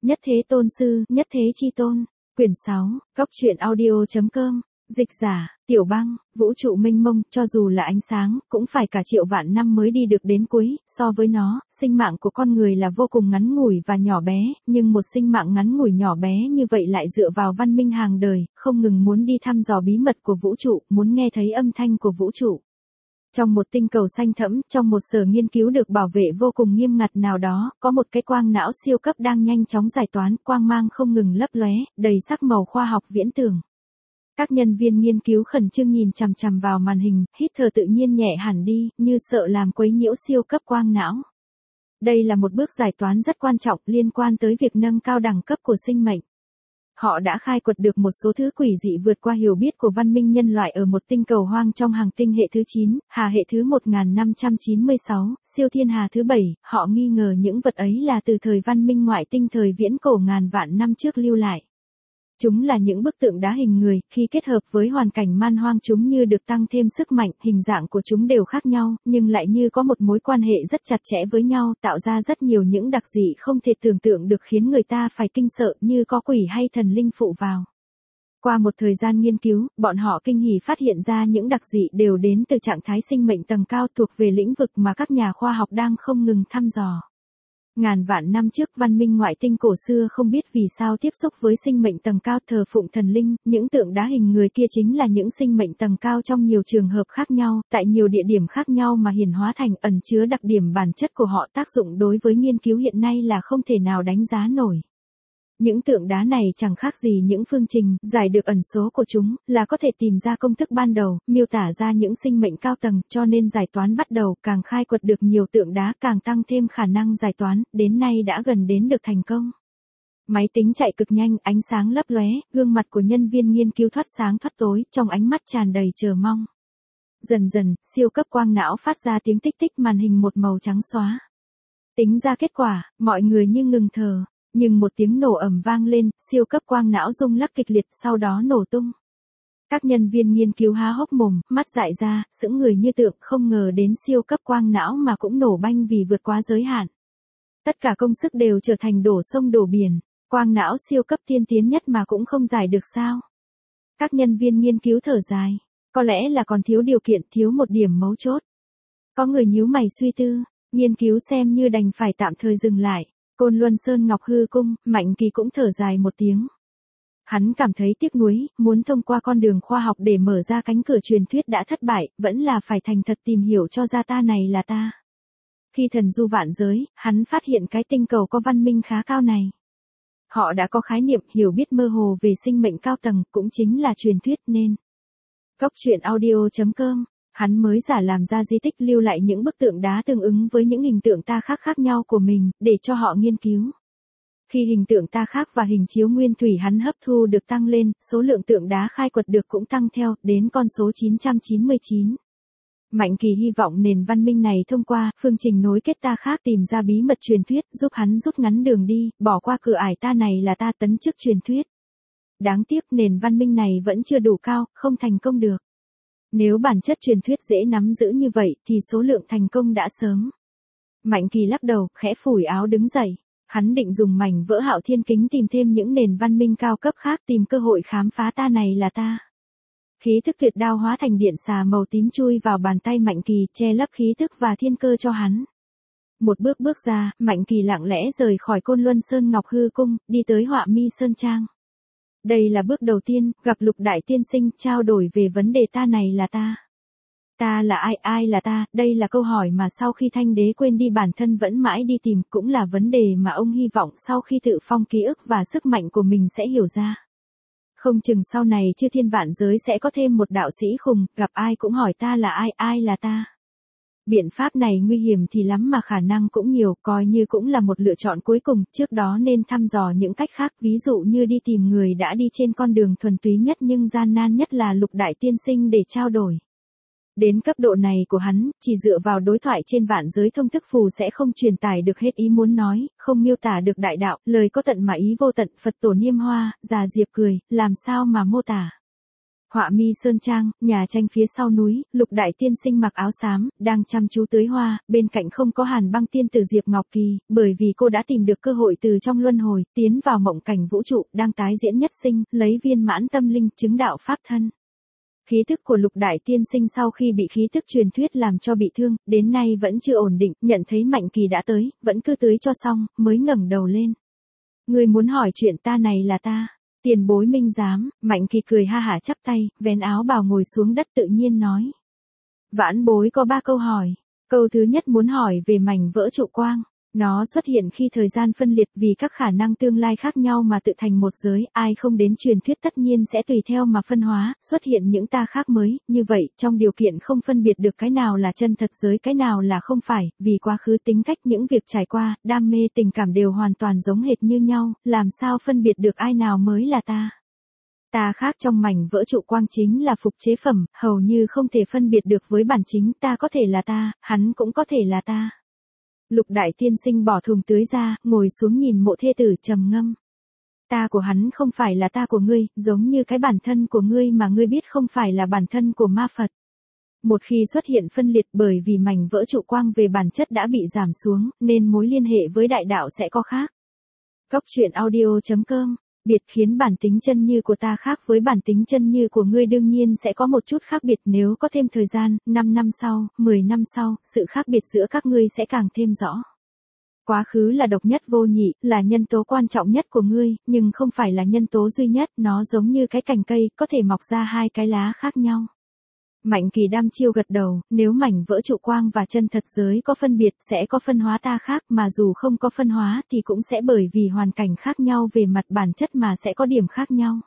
Nhất thế tôn sư, nhất thế chi tôn. Quyển 6, Góc truyện audio.com. Dịch giả, Tiểu Băng. Vũ trụ mênh mông, cho dù là ánh sáng, cũng phải cả triệu vạn năm mới đi được đến cuối. So với nó, sinh mạng của con người là vô cùng ngắn ngủi và nhỏ bé, nhưng một sinh mạng ngắn ngủi nhỏ bé như vậy lại dựa vào văn minh hàng đời, không ngừng muốn đi thăm dò bí mật của vũ trụ, muốn nghe thấy âm thanh của vũ trụ. Trong một tinh cầu xanh thẫm, trong một sở nghiên cứu được bảo vệ vô cùng nghiêm ngặt nào đó, có một cái quang não siêu cấp đang nhanh chóng giải toán, quang mang không ngừng lấp lóe, đầy sắc màu khoa học viễn tưởng. Các nhân viên nghiên cứu khẩn trương nhìn chằm chằm vào màn hình, hít thở tự nhiên nhẹ hẳn đi, như sợ làm quấy nhiễu siêu cấp quang não. Đây là một bước giải toán rất quan trọng liên quan tới việc nâng cao đẳng cấp của sinh mệnh. Họ đã khai quật được một số thứ quỷ dị vượt qua hiểu biết của văn minh nhân loại ở một tinh cầu hoang trong hành tinh hệ thứ 9, hà hệ thứ 1596, siêu thiên hà thứ 7, họ nghi ngờ những vật ấy là từ thời văn minh ngoại tinh thời viễn cổ ngàn vạn năm trước lưu lại. Chúng là những bức tượng đá hình người, khi kết hợp với hoàn cảnh man hoang chúng như được tăng thêm sức mạnh, hình dạng của chúng đều khác nhau, nhưng lại như có một mối quan hệ rất chặt chẽ với nhau, tạo ra rất nhiều những đặc dị không thể tưởng tượng được khiến người ta phải kinh sợ như có quỷ hay thần linh phụ vào. Qua một thời gian nghiên cứu, bọn họ kinh hỉ phát hiện ra những đặc dị đều đến từ trạng thái sinh mệnh tầng cao thuộc về lĩnh vực mà các nhà khoa học đang không ngừng thăm dò. Ngàn vạn năm trước văn minh ngoại tinh cổ xưa không biết vì sao tiếp xúc với sinh mệnh tầng cao thờ phụng thần linh, những tượng đá hình người kia chính là những sinh mệnh tầng cao trong nhiều trường hợp khác nhau, tại nhiều địa điểm khác nhau mà hiển hóa thành ẩn chứa đặc điểm bản chất của họ tác dụng đối với nghiên cứu hiện nay là không thể nào đánh giá nổi. Những tượng đá này chẳng khác gì những phương trình, giải được ẩn số của chúng, là có thể tìm ra công thức ban đầu, miêu tả ra những sinh mệnh cao tầng, cho nên giải toán bắt đầu, càng khai quật được nhiều tượng đá càng tăng thêm khả năng giải toán, đến nay đã gần đến được thành công. Máy tính chạy cực nhanh, ánh sáng lấp lóe, gương mặt của nhân viên nghiên cứu thoát sáng thoát tối, trong ánh mắt tràn đầy chờ mong. Dần dần, siêu cấp quang não phát ra tiếng tích tích màn hình một màu trắng xóa. Tính ra kết quả, mọi người như ngừng thở. Nhưng một tiếng nổ ầm vang lên, siêu cấp quang não rung lắc kịch liệt sau đó nổ tung. Các nhân viên nghiên cứu há hốc mồm, mắt dại ra, sững người như tượng, không ngờ đến siêu cấp quang não mà cũng nổ banh vì vượt quá giới hạn. Tất cả công sức đều trở thành đổ sông đổ biển, quang não siêu cấp tiên tiến nhất mà cũng không giải được sao. Các nhân viên nghiên cứu thở dài, có lẽ là còn thiếu điều kiện, thiếu một điểm mấu chốt. Có người nhíu mày suy tư, nghiên cứu xem như đành phải tạm thời dừng lại. Côn Luân Sơn Ngọc Hư Cung, Mạnh Kỳ cũng thở dài một tiếng. Hắn cảm thấy tiếc nuối, muốn thông qua con đường khoa học để mở ra cánh cửa truyền thuyết đã thất bại, vẫn là phải thành thật tìm hiểu cho ra ta này là ta. Khi thần du vạn giới, hắn phát hiện cái tinh cầu có văn minh khá cao này. Họ đã có khái niệm hiểu biết mơ hồ về sinh mệnh cao tầng, cũng chính là truyền thuyết nên. Góc truyện audio.com. Hắn mới giả làm ra di tích lưu lại những bức tượng đá tương ứng với những hình tượng ta khác khác nhau của mình, để cho họ nghiên cứu. Khi hình tượng ta khác và hình chiếu nguyên thủy hắn hấp thu được tăng lên, số lượng tượng đá khai quật được cũng tăng theo, đến con số 999. Mạnh Kỳ hy vọng nền văn minh này thông qua phương trình nối kết ta khác tìm ra bí mật truyền thuyết, giúp hắn rút ngắn đường đi, bỏ qua cửa ải ta này là ta tấn chức truyền thuyết. Đáng tiếc nền văn minh này vẫn chưa đủ cao, không thành công được. Nếu bản chất truyền thuyết dễ nắm giữ như vậy thì số lượng thành công đã sớm. Mạnh Kỳ lắc đầu, khẽ phủi áo đứng dậy. Hắn định dùng mảnh vỡ Hạo Thiên Kính tìm thêm những nền văn minh cao cấp khác tìm cơ hội khám phá ta này là ta. Khí thức tuyệt đao hóa thành điện xà màu tím chui vào bàn tay Mạnh Kỳ, che lấp khí thức và thiên cơ cho hắn. Một bước bước ra, Mạnh Kỳ lặng lẽ rời khỏi Côn Luân Sơn Ngọc Hư Cung, đi tới Họa Mi Sơn Trang. Đây là bước đầu tiên, gặp Lục Đại Tiên Sinh, trao đổi về vấn đề ta này là ta. Ta là ai, ai là ta, đây là câu hỏi mà sau khi Thanh Đế quên đi bản thân vẫn mãi đi tìm, cũng là vấn đề mà ông hy vọng sau khi tự phong ký ức và sức mạnh của mình sẽ hiểu ra. Không chừng sau này chư thiên vạn giới sẽ có thêm một đạo sĩ khùng, gặp ai cũng hỏi ta là ai, ai là ta. Biện pháp này nguy hiểm thì lắm mà khả năng cũng nhiều, coi như cũng là một lựa chọn cuối cùng, trước đó nên thăm dò những cách khác, ví dụ như đi tìm người đã đi trên con đường thuần túy nhất nhưng gian nan nhất là Lục Đại Tiên Sinh để trao đổi. Đến cấp độ này của hắn, chỉ dựa vào đối thoại trên vạn giới thông thức phù sẽ không truyền tải được hết ý muốn nói, không miêu tả được đại đạo, lời có tận mà ý vô tận, Phật tổ Niêm Hoa, Già Diệp cười, làm sao mà mô tả. Họa mi sơn trang, nhà tranh phía sau núi, Lục Đại Tiên Sinh mặc áo xám, đang chăm chú tưới hoa, bên cạnh không có Hàn Băng tiên tử Diệp Ngọc Kỳ, bởi vì cô đã tìm được cơ hội từ trong luân hồi, tiến vào mộng cảnh vũ trụ, đang tái diễn nhất sinh, lấy viên mãn tâm linh, chứng đạo pháp thân. Khí thức của Lục Đại Tiên Sinh sau khi bị khí thức truyền thuyết làm cho bị thương, đến nay vẫn chưa ổn định, nhận thấy Mạnh Kỳ đã tới, vẫn cứ tưới cho xong, mới ngẩng đầu lên. Người muốn hỏi chuyện ta này là ta. Tiền bối minh giám, Mạnh Kỳ cười ha hả chắp tay, vén áo bào ngồi xuống đất tự nhiên nói. Vãn bối có 3 câu hỏi. Câu thứ nhất muốn hỏi về mảnh vỡ trụ quang. Nó xuất hiện khi thời gian phân liệt vì các khả năng tương lai khác nhau mà tự thành một giới, ai không đến truyền thuyết tất nhiên sẽ tùy theo mà phân hóa, xuất hiện những ta khác mới, như vậy, trong điều kiện không phân biệt được cái nào là chân thật giới cái nào là không phải, vì quá khứ tính cách những việc trải qua, đam mê tình cảm đều hoàn toàn giống hệt như nhau, làm sao phân biệt được ai nào mới là ta. Ta khác trong mảnh vỡ trụ quang chính là phục chế phẩm, hầu như không thể phân biệt được với bản chính, ta có thể là ta, hắn cũng có thể là ta. Lục Đại Tiên Sinh bỏ thùng tưới ra, ngồi xuống nhìn Mộ thê tử trầm ngâm. Ta của hắn không phải là ta của ngươi, giống như cái bản thân của ngươi mà ngươi biết không phải là bản thân của ma Phật. Một khi xuất hiện phân liệt bởi vì mảnh vỡ trụ quang về bản chất đã bị giảm xuống, nên mối liên hệ với đại đạo sẽ có khác. Cốc truyện audio.com Biệt khiến bản tính chân như của ta khác với bản tính chân như của ngươi đương nhiên sẽ có một chút khác biệt nếu có thêm thời gian, 5 năm sau, 10 năm sau, sự khác biệt giữa các ngươi sẽ càng thêm rõ. Quá khứ là độc nhất vô nhị, là nhân tố quan trọng nhất của ngươi, nhưng không phải là nhân tố duy nhất, nó giống như cái cành cây, có thể mọc ra 2 cái lá khác nhau. Mạnh Kỳ đăm chiêu gật đầu, nếu mảnh vỡ trụ quang và chân thật giới có phân biệt sẽ có phân hóa ta khác mà dù không có phân hóa thì cũng sẽ bởi vì hoàn cảnh khác nhau về mặt bản chất mà sẽ có điểm khác nhau.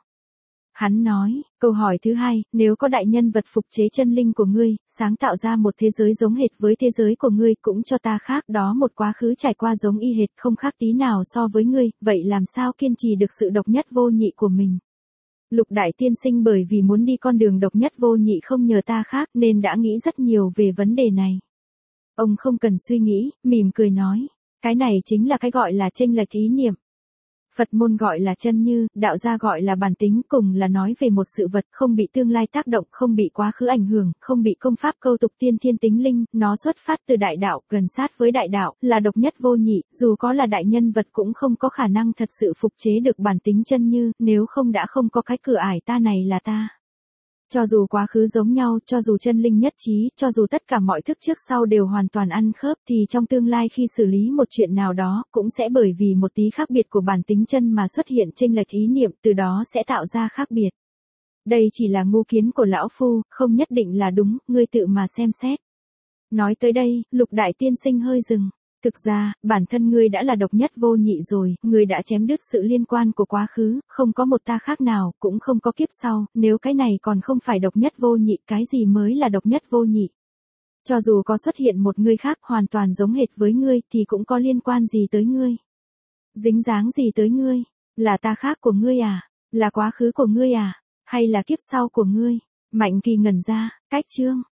Hắn nói, câu hỏi thứ hai, nếu có đại nhân vật phục chế chân linh của ngươi, sáng tạo ra một thế giới giống hệt với thế giới của ngươi cũng cho ta khác đó một quá khứ trải qua giống y hệt không khác tí nào so với ngươi, vậy làm sao kiên trì được sự độc nhất vô nhị của mình? Lục Đại Tiên Sinh bởi vì muốn đi con đường độc nhất vô nhị không nhờ ta khác nên đã nghĩ rất nhiều về vấn đề này. Ông không cần suy nghĩ, mỉm cười nói. Cái này chính là cái gọi là chênh lệch ý niệm. Phật môn gọi là chân như, đạo gia gọi là bản tính, cùng là nói về một sự vật không bị tương lai tác động, không bị quá khứ ảnh hưởng, không bị công pháp câu tục tiên thiên tính linh, nó xuất phát từ đại đạo, gần sát với đại đạo, là độc nhất vô nhị, dù có là đại nhân vật cũng không có khả năng thật sự phục chế được bản tính chân như, nếu không đã không có cái cửa ải ta này là ta. Cho dù quá khứ giống nhau, cho dù chân linh nhất trí, cho dù tất cả mọi thức trước sau đều hoàn toàn ăn khớp thì trong tương lai khi xử lý một chuyện nào đó, cũng sẽ bởi vì một tí khác biệt của bản tính chân mà xuất hiện chênh lệch ý niệm, từ đó sẽ tạo ra khác biệt. Đây chỉ là ngu kiến của lão phu, không nhất định là đúng, ngươi tự mà xem xét. Nói tới đây, Lục Đại Tiên Sinh hơi dừng. Thực ra, bản thân ngươi đã là độc nhất vô nhị rồi, ngươi đã chém đứt sự liên quan của quá khứ, không có một ta khác nào, cũng không có kiếp sau, nếu cái này còn không phải độc nhất vô nhị, cái gì mới là độc nhất vô nhị? Cho dù có xuất hiện một người khác hoàn toàn giống hệt với ngươi thì cũng có liên quan gì tới ngươi? Dính dáng gì tới ngươi? Là ta khác của ngươi à? Là quá khứ của ngươi à? Hay là kiếp sau của ngươi? Mạnh Kỳ ngẩn ra, cách chương.